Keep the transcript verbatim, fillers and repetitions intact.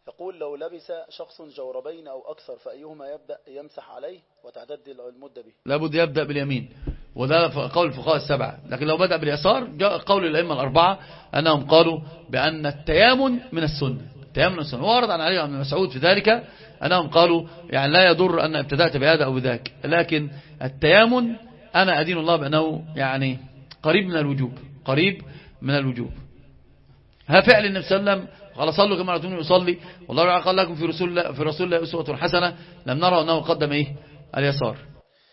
يقول لو لبس شخص جوربين أو أكثر فأيهما يبدأ يمسح عليه وتعتد المدة به؟ لابد يبدأ باليمين، وده قول الفقهاء السبعة. لكن لو بدأ باليسار جاء قول الأئمة الأربعة أنهم قالوا بأن التيامن من السنة. التيامن من السنة، وارد عن علي بن مسعود في ذلك أنهم قالوا يعني لا يضر أن ابتدأت بهذا أو بذاك، لكن التيامن أنا أدين الله بأنه يعني قريب من الوجوب، قريب من الوجوب. ها فعل النبي صلى الله عليه وسلم قال صلوا كما رأيتموني يصلي، والله قال لكم في رسول الله في رسول الله أسوة حسنة، لم نرى أنه قدم إيه اليسار.